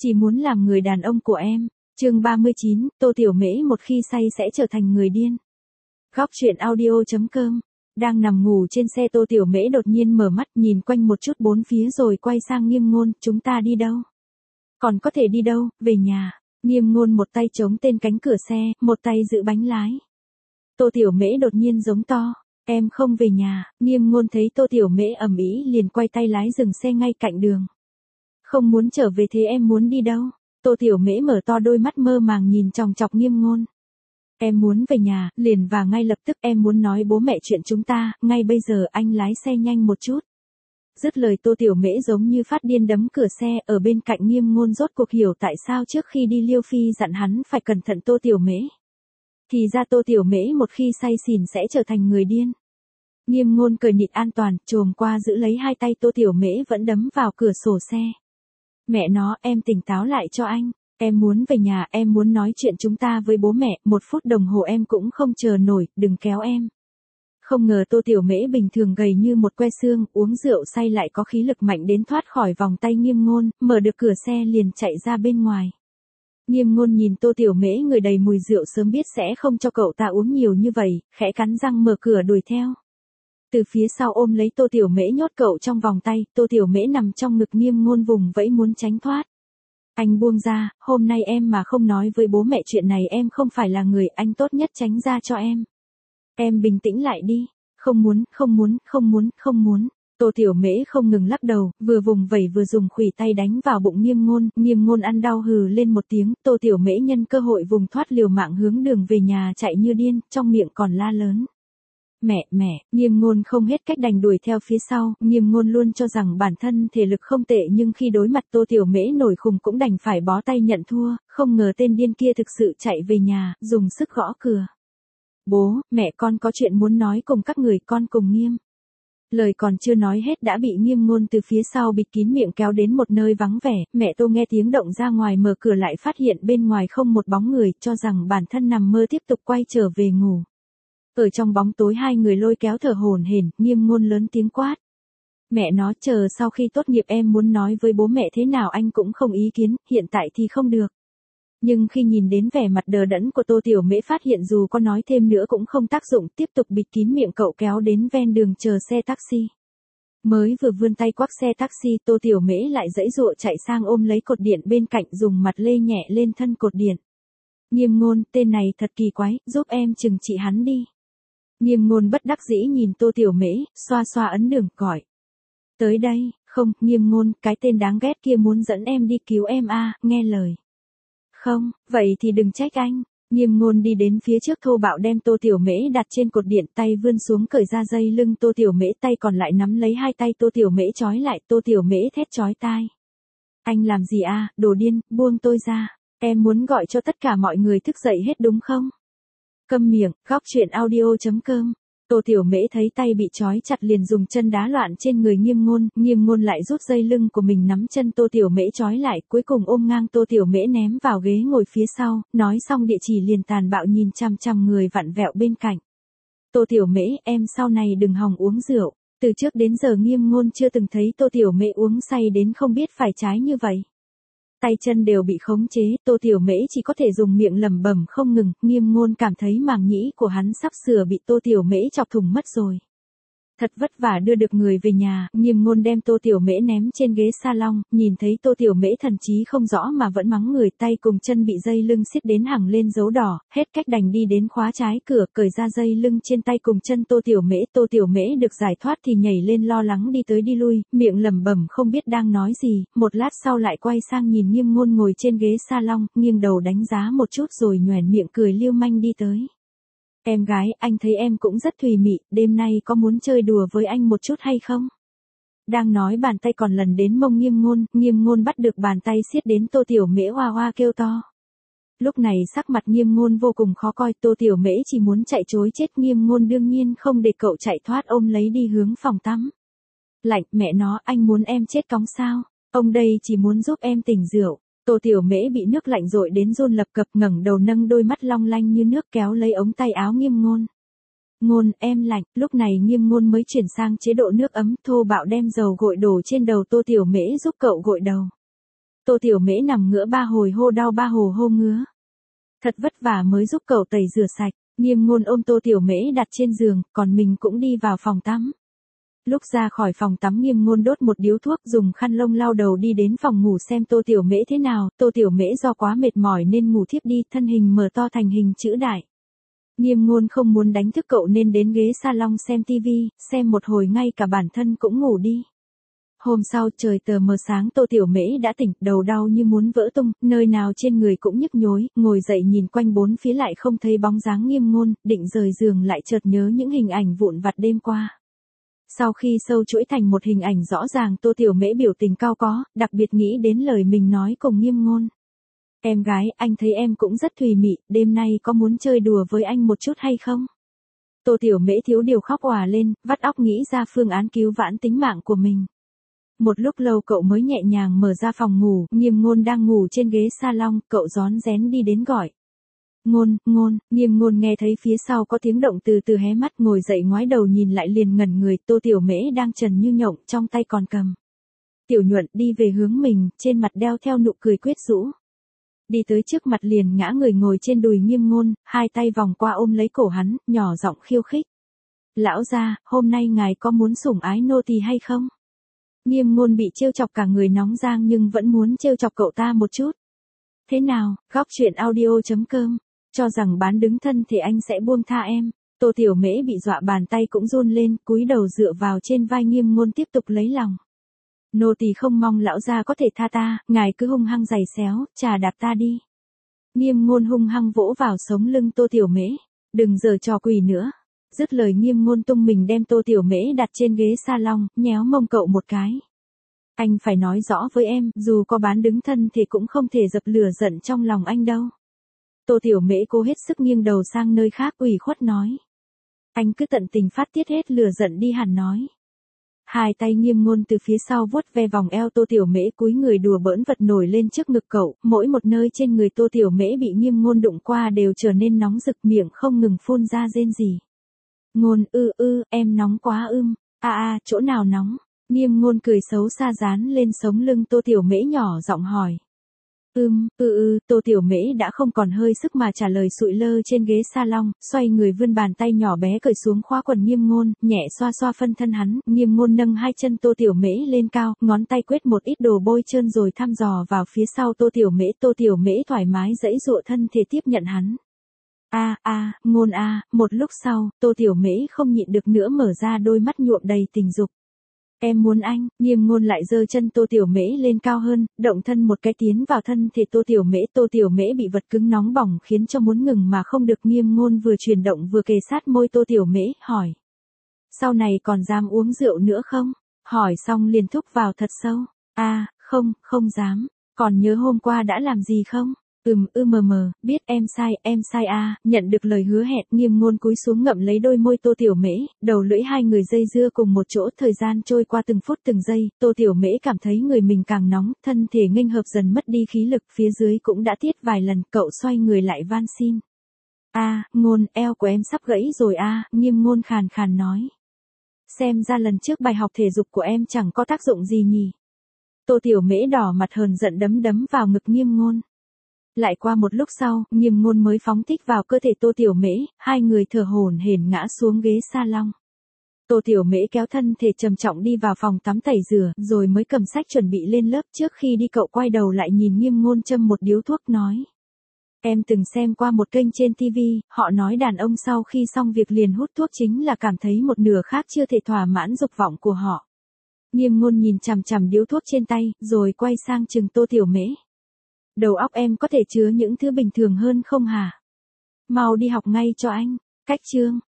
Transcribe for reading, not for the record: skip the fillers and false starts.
Chỉ muốn làm người đàn ông của em. Chương 39, Tô Tiểu Mễ một khi say sẽ trở thành người điên. Góc truyện audio.com. Đang nằm ngủ trên xe, Tô Tiểu Mễ đột nhiên mở mắt, nhìn quanh một chút bốn phía rồi quay sang Nghiêm Ngôn, chúng ta đi đâu? Còn có thể đi đâu, về nhà. Nghiêm Ngôn một tay chống tên cánh cửa xe, một tay giữ bánh lái. Tô Tiểu Mễ đột nhiên giống to, em không về nhà. Nghiêm Ngôn thấy Tô Tiểu Mễ ầm ĩ liền quay tay lái dừng xe ngay cạnh đường. Không muốn trở về, thế em muốn đi đâu? Tô Tiểu Mễ mở to đôi mắt mơ màng nhìn chòng chọc Nghiêm Ngôn. Em muốn về nhà, liền và ngay lập tức, em muốn nói bố mẹ chuyện chúng ta, ngay bây giờ, anh lái xe nhanh một chút. Dứt lời Tô Tiểu Mễ giống như phát điên đấm cửa xe, ở bên cạnh Nghiêm Ngôn rốt cuộc hiểu tại sao trước khi đi Liêu Phi dặn hắn phải cẩn thận Tô Tiểu Mễ. Thì ra Tô Tiểu Mễ một khi say xỉn sẽ trở thành người điên. Nghiêm Ngôn cởi nịt an toàn, chồm qua giữ lấy hai tay Tô Tiểu Mễ vẫn đấm vào cửa sổ xe. Mẹ nó, em tỉnh táo lại cho anh. Em muốn về nhà, em muốn nói chuyện chúng ta với bố mẹ, 1 phút đồng hồ em cũng không chờ nổi, đừng kéo em. Không ngờ Tô Tiểu Mễ bình thường gầy như một que xương, uống rượu say lại có khí lực mạnh đến thoát khỏi vòng tay Nghiêm Ngôn, mở được cửa xe liền chạy ra bên ngoài. Nghiêm Ngôn nhìn Tô Tiểu Mễ người đầy mùi rượu sớm biết sẽ không cho cậu ta uống nhiều như vậy, khẽ cắn răng mở cửa đuổi theo. Từ phía sau ôm lấy Tô Tiểu Mễ nhốt cậu trong vòng tay, Tô Tiểu Mễ nằm trong ngực Nghiêm Ngôn vùng vẫy muốn tránh thoát. Anh buông ra, hôm nay em mà không nói với bố mẹ chuyện này em không phải là người, anh tốt nhất tránh ra cho em. Em bình tĩnh lại đi. Không muốn, không muốn, không muốn, không muốn. Tô Tiểu Mễ không ngừng lắc đầu, vừa vùng vẩy vừa dùng khuỷu tay đánh vào bụng Nghiêm Ngôn ăn đau hừ lên một tiếng, Tô Tiểu Mễ nhân cơ hội vùng thoát liều mạng hướng đường về nhà chạy như điên, trong miệng còn la lớn. Mẹ, Nghiêm Ngôn không hết cách đành đuổi theo phía sau, Nghiêm Ngôn luôn cho rằng bản thân thể lực không tệ nhưng khi đối mặt Tô Tiểu Mễ nổi khùng cũng đành phải bó tay nhận thua, không ngờ tên điên kia thực sự chạy về nhà, dùng sức gõ cửa. Bố, mẹ con có chuyện muốn nói cùng các người, con cùng Nghiêm. Lời còn chưa nói hết đã bị Nghiêm Ngôn từ phía sau bịt kín miệng kéo đến một nơi vắng vẻ, mẹ Tô nghe tiếng động ra ngoài mở cửa lại phát hiện bên ngoài không một bóng người, cho rằng bản thân nằm mơ tiếp tục quay trở về ngủ. Ở trong bóng tối hai người lôi kéo thở hổn hển, Nghiêm Ngôn lớn tiếng quát. Mẹ nó, chờ sau khi tốt nghiệp em muốn nói với bố mẹ thế nào anh cũng không ý kiến, hiện tại thì không được. Nhưng khi nhìn đến vẻ mặt đờ đẫn của Tô Tiểu Mễ phát hiện dù có nói thêm nữa cũng không tác dụng, tiếp tục bịt kín miệng cậu kéo đến ven đường chờ xe taxi. Mới vừa vươn tay quắc xe taxi, Tô Tiểu Mễ lại giãy giụa chạy sang ôm lấy cột điện bên cạnh dùng mặt lê nhẹ lên thân cột điện. Nghiêm Ngôn, tên này thật kỳ quái, giúp em trừng trị hắn đi. Nghiêm Ngôn bất đắc dĩ nhìn Tô Tiểu Mễ, xoa xoa ấn đường, gọi. Tới đây, không, Nghiêm Ngôn, cái tên đáng ghét kia muốn dẫn em đi cứu em à, nghe lời. Không, vậy thì đừng trách anh. Nghiêm Ngôn đi đến phía trước thô bạo đem Tô Tiểu Mễ đặt trên cột điện, tay vươn xuống cởi ra dây lưng Tô Tiểu Mễ, tay còn lại nắm lấy hai tay Tô Tiểu Mễ trói lại, Tô Tiểu Mễ thét chói tai. Anh làm gì à, đồ điên, buông tôi ra. Em muốn gọi cho tất cả mọi người thức dậy hết đúng không? Câm miệng, góc truyện audio.com. Tô Tiểu Mễ thấy tay bị trói chặt liền dùng chân đá loạn trên người Nghiêm Ngôn lại rút dây lưng của mình nắm chân Tô Tiểu Mễ trói lại, cuối cùng ôm ngang Tô Tiểu Mễ ném vào ghế ngồi phía sau, nói xong địa chỉ liền tàn bạo nhìn chằm chằm người vặn vẹo bên cạnh. Tô Tiểu Mễ, em sau này đừng hòng uống rượu. Từ trước đến giờ Nghiêm Ngôn chưa từng thấy Tô Tiểu Mễ uống say đến không biết phải trái như vậy. Tay chân đều bị khống chế, Tô Tiểu Mễ chỉ có thể dùng miệng lẩm bẩm không ngừng, Nghiêm Ngôn cảm thấy màng nhĩ của hắn sắp sửa bị Tô Tiểu Mễ chọc thủng mất rồi. Thật vất vả đưa được người về nhà, Nghiêm Ngôn đem Tô Tiểu Mễ ném trên ghế salon, nhìn thấy Tô Tiểu Mễ thần trí không rõ mà vẫn mắng người, tay cùng chân bị dây lưng siết đến hằng lên dấu đỏ, hết cách đành đi đến khóa trái cửa, cởi ra dây lưng trên tay cùng chân Tô Tiểu Mễ được giải thoát thì nhảy lên lo lắng đi tới đi lui, miệng lẩm bẩm không biết đang nói gì, một lát sau lại quay sang nhìn Nghiêm Ngôn ngồi trên ghế salon, nghiêng đầu đánh giá một chút rồi nhoẻn miệng cười liêu manh đi tới. Em gái, anh thấy em cũng rất thùy mị, đêm nay có muốn chơi đùa với anh một chút hay không? Đang nói bàn tay còn lần đến mông Nghiêm Ngôn bắt được bàn tay siết đến Tô Tiểu Mễ hoa hoa kêu to. Lúc này sắc mặt Nghiêm Ngôn vô cùng khó coi, Tô Tiểu Mễ chỉ muốn chạy trối chết, Nghiêm Ngôn đương nhiên không để cậu chạy thoát ôm lấy đi hướng phòng tắm. Lạnh, mẹ nó, anh muốn em chết cóng sao? Ông đây chỉ muốn giúp em tỉnh rượu. Tô Tiểu Mễ bị nước lạnh dội đến run lập cập ngẩng đầu nâng đôi mắt long lanh như nước kéo lấy ống tay áo Nghiêm Ngôn. Ngôn, em lạnh, lúc này Nghiêm Ngôn mới chuyển sang chế độ nước ấm, thô bạo đem dầu gội đổ trên đầu Tô Tiểu Mễ giúp cậu gội đầu. Tô Tiểu Mễ nằm ngửa 3 hồi hô đau 3 hồ hô ngứa. Thật vất vả mới giúp cậu tẩy rửa sạch, Nghiêm Ngôn ôm Tô Tiểu Mễ đặt trên giường, còn mình cũng đi vào phòng tắm. Lúc ra khỏi phòng tắm Nghiêm Ngôn đốt một điếu thuốc dùng khăn lông lau đầu đi đến phòng ngủ xem Tô Tiểu Mễ thế nào, Tô Tiểu Mễ do quá mệt mỏi nên ngủ thiếp đi, thân hình mở to thành hình chữ đại. Nghiêm Ngôn không muốn đánh thức cậu nên đến ghế salon xem tivi, xem một hồi ngay cả bản thân cũng ngủ đi. Hôm sau trời tờ mờ sáng Tô Tiểu Mễ đã tỉnh, đầu đau như muốn vỡ tung, nơi nào trên người cũng nhức nhối, ngồi dậy nhìn quanh bốn phía lại không thấy bóng dáng Nghiêm Ngôn, định rời giường lại chợt nhớ những hình ảnh vụn vặt đêm qua. Sau khi sâu chuỗi thành một hình ảnh rõ ràng Tô Tiểu Mễ biểu tình cao có, đặc biệt nghĩ đến lời mình nói cùng Nghiêm Ngôn. Em gái, anh thấy em cũng rất thùy mị, đêm nay có muốn chơi đùa với anh một chút hay không? Tô Tiểu Mễ thiếu điều khóc òa lên, vắt óc nghĩ ra phương án cứu vãn tính mạng của mình. Một lúc lâu cậu mới nhẹ nhàng mở ra phòng ngủ, Nghiêm Ngôn đang ngủ trên ghế salon, cậu rón rén đi đến gọi. Ngôn, Ngôn, Nghiêm Ngôn nghe thấy phía sau có tiếng động từ từ hé mắt ngồi dậy ngoái đầu nhìn lại liền ngẩn người, Tô Tiểu Mễ đang trần như nhộng, trong tay còn cầm Tiểu Nhuận đi về hướng mình, trên mặt đeo theo nụ cười quyết rũ. Đi tới trước mặt liền ngã người ngồi trên đùi Nghiêm Ngôn, hai tay vòng qua ôm lấy cổ hắn, nhỏ giọng khiêu khích. Lão gia, hôm nay ngài có muốn sủng ái nô tỳ hay không? Nghiêm Ngôn bị trêu chọc cả người nóng rang nhưng vẫn muốn trêu chọc cậu ta một chút. Thế nào, góc truyện audio.com, cho rằng bán đứng thân thì anh sẽ buông tha em. Tô Tiểu Mễ bị dọa bàn tay cũng run lên, cúi đầu dựa vào trên vai Nghiêm Ngôn tiếp tục lấy lòng. Nô tỳ không mong lão gia có thể tha ta, ngài cứ hung hăng giày xéo, chà đạp ta đi. Nghiêm Ngôn hung hăng vỗ vào sống lưng Tô Tiểu Mễ. Đừng giở trò quỷ nữa. Dứt lời Nghiêm Ngôn tung mình đem Tô Tiểu Mễ đặt trên ghế salon, nhéo mông cậu một cái. Anh phải nói rõ với em, dù có bán đứng thân thì cũng không thể dập lửa giận trong lòng anh đâu. Tô Tiểu Mễ cố hết sức nghiêng đầu sang nơi khác ủy khuất nói. Anh cứ tận tình phát tiết hết lửa giận đi hẳn nói. Hai tay Nghiêm Ngôn từ phía sau vuốt ve vòng eo Tô Tiểu Mễ cúi người đùa bỡn vật nổi lên trước ngực cậu, mỗi một nơi trên người Tô Tiểu Mễ bị Nghiêm Ngôn đụng qua đều trở nên nóng rực miệng không ngừng phun ra rên rỉ. Ngôn em nóng quá chỗ nào nóng? Nghiêm Ngôn cười xấu xa dán lên sống lưng Tô Tiểu Mễ nhỏ giọng hỏi. Tô Tiểu Mễ đã không còn hơi sức mà trả lời sụi lơ trên ghế salon, xoay người vươn bàn tay nhỏ bé cởi xuống khóa quần Nghiêm Ngôn, nhẹ xoa xoa phân thân hắn, Nghiêm Ngôn nâng hai chân Tô Tiểu Mễ lên cao, ngón tay quét một ít đồ bôi trơn rồi thăm dò vào phía sau Tô Tiểu Mễ thoải mái giãy giụa thân thể tiếp nhận hắn. Ngôn một lúc sau, Tô Tiểu Mễ không nhịn được nữa mở ra đôi mắt nhuộm đầy tình dục. Em muốn anh, Nghiêm Ngôn lại giơ chân Tô Tiểu Mễ lên cao hơn, động thân một cái tiến vào thân thể Tô Tiểu Mễ bị vật cứng nóng bỏng khiến cho muốn ngừng mà không được. Nghiêm Ngôn vừa chuyển động vừa kề sát môi Tô Tiểu Mễ, hỏi. Sau này còn dám uống rượu nữa không? Hỏi xong liền thúc vào thật sâu. Không dám, còn nhớ hôm qua đã làm gì không? Biết em sai nhận được lời hứa hẹn Nghiêm Ngôn cúi xuống ngậm lấy đôi môi Tô Tiểu Mễ, đầu lưỡi hai người dây dưa cùng một chỗ thời gian trôi qua từng phút từng giây, Tô Tiểu Mễ cảm thấy người mình càng nóng, thân thể nghênh hợp dần mất đi khí lực phía dưới cũng đã tiết vài lần, cậu xoay người lại van xin. Ngôn, eo của em sắp gãy rồi Nghiêm Ngôn khàn khàn nói. Xem ra lần trước bài học thể dục của em chẳng có tác dụng gì nhỉ. Tô Tiểu Mễ đỏ mặt hờn giận đấm vào ngực Nghiêm Ngôn. Lại qua một lúc sau, Nghiêm Ngôn mới phóng thích vào cơ thể Tô Tiểu Mễ, hai người thở hổn hển ngã xuống ghế salon. Tô Tiểu Mễ kéo thân thể trầm trọng đi vào phòng tắm tẩy rửa, rồi mới cầm sách chuẩn bị lên lớp. Trước khi đi cậu quay đầu lại nhìn Nghiêm Ngôn châm một điếu thuốc nói. Em từng xem qua một kênh trên TV, họ nói đàn ông sau khi xong việc liền hút thuốc chính là cảm thấy một nửa khác chưa thể thỏa mãn dục vọng của họ. Nghiêm Ngôn nhìn chằm chằm điếu thuốc trên tay, rồi quay sang chừng Tô Tiểu Mễ. Đầu óc em có thể chứa những thứ bình thường hơn không hả? Mau đi học ngay cho anh. Cách chương.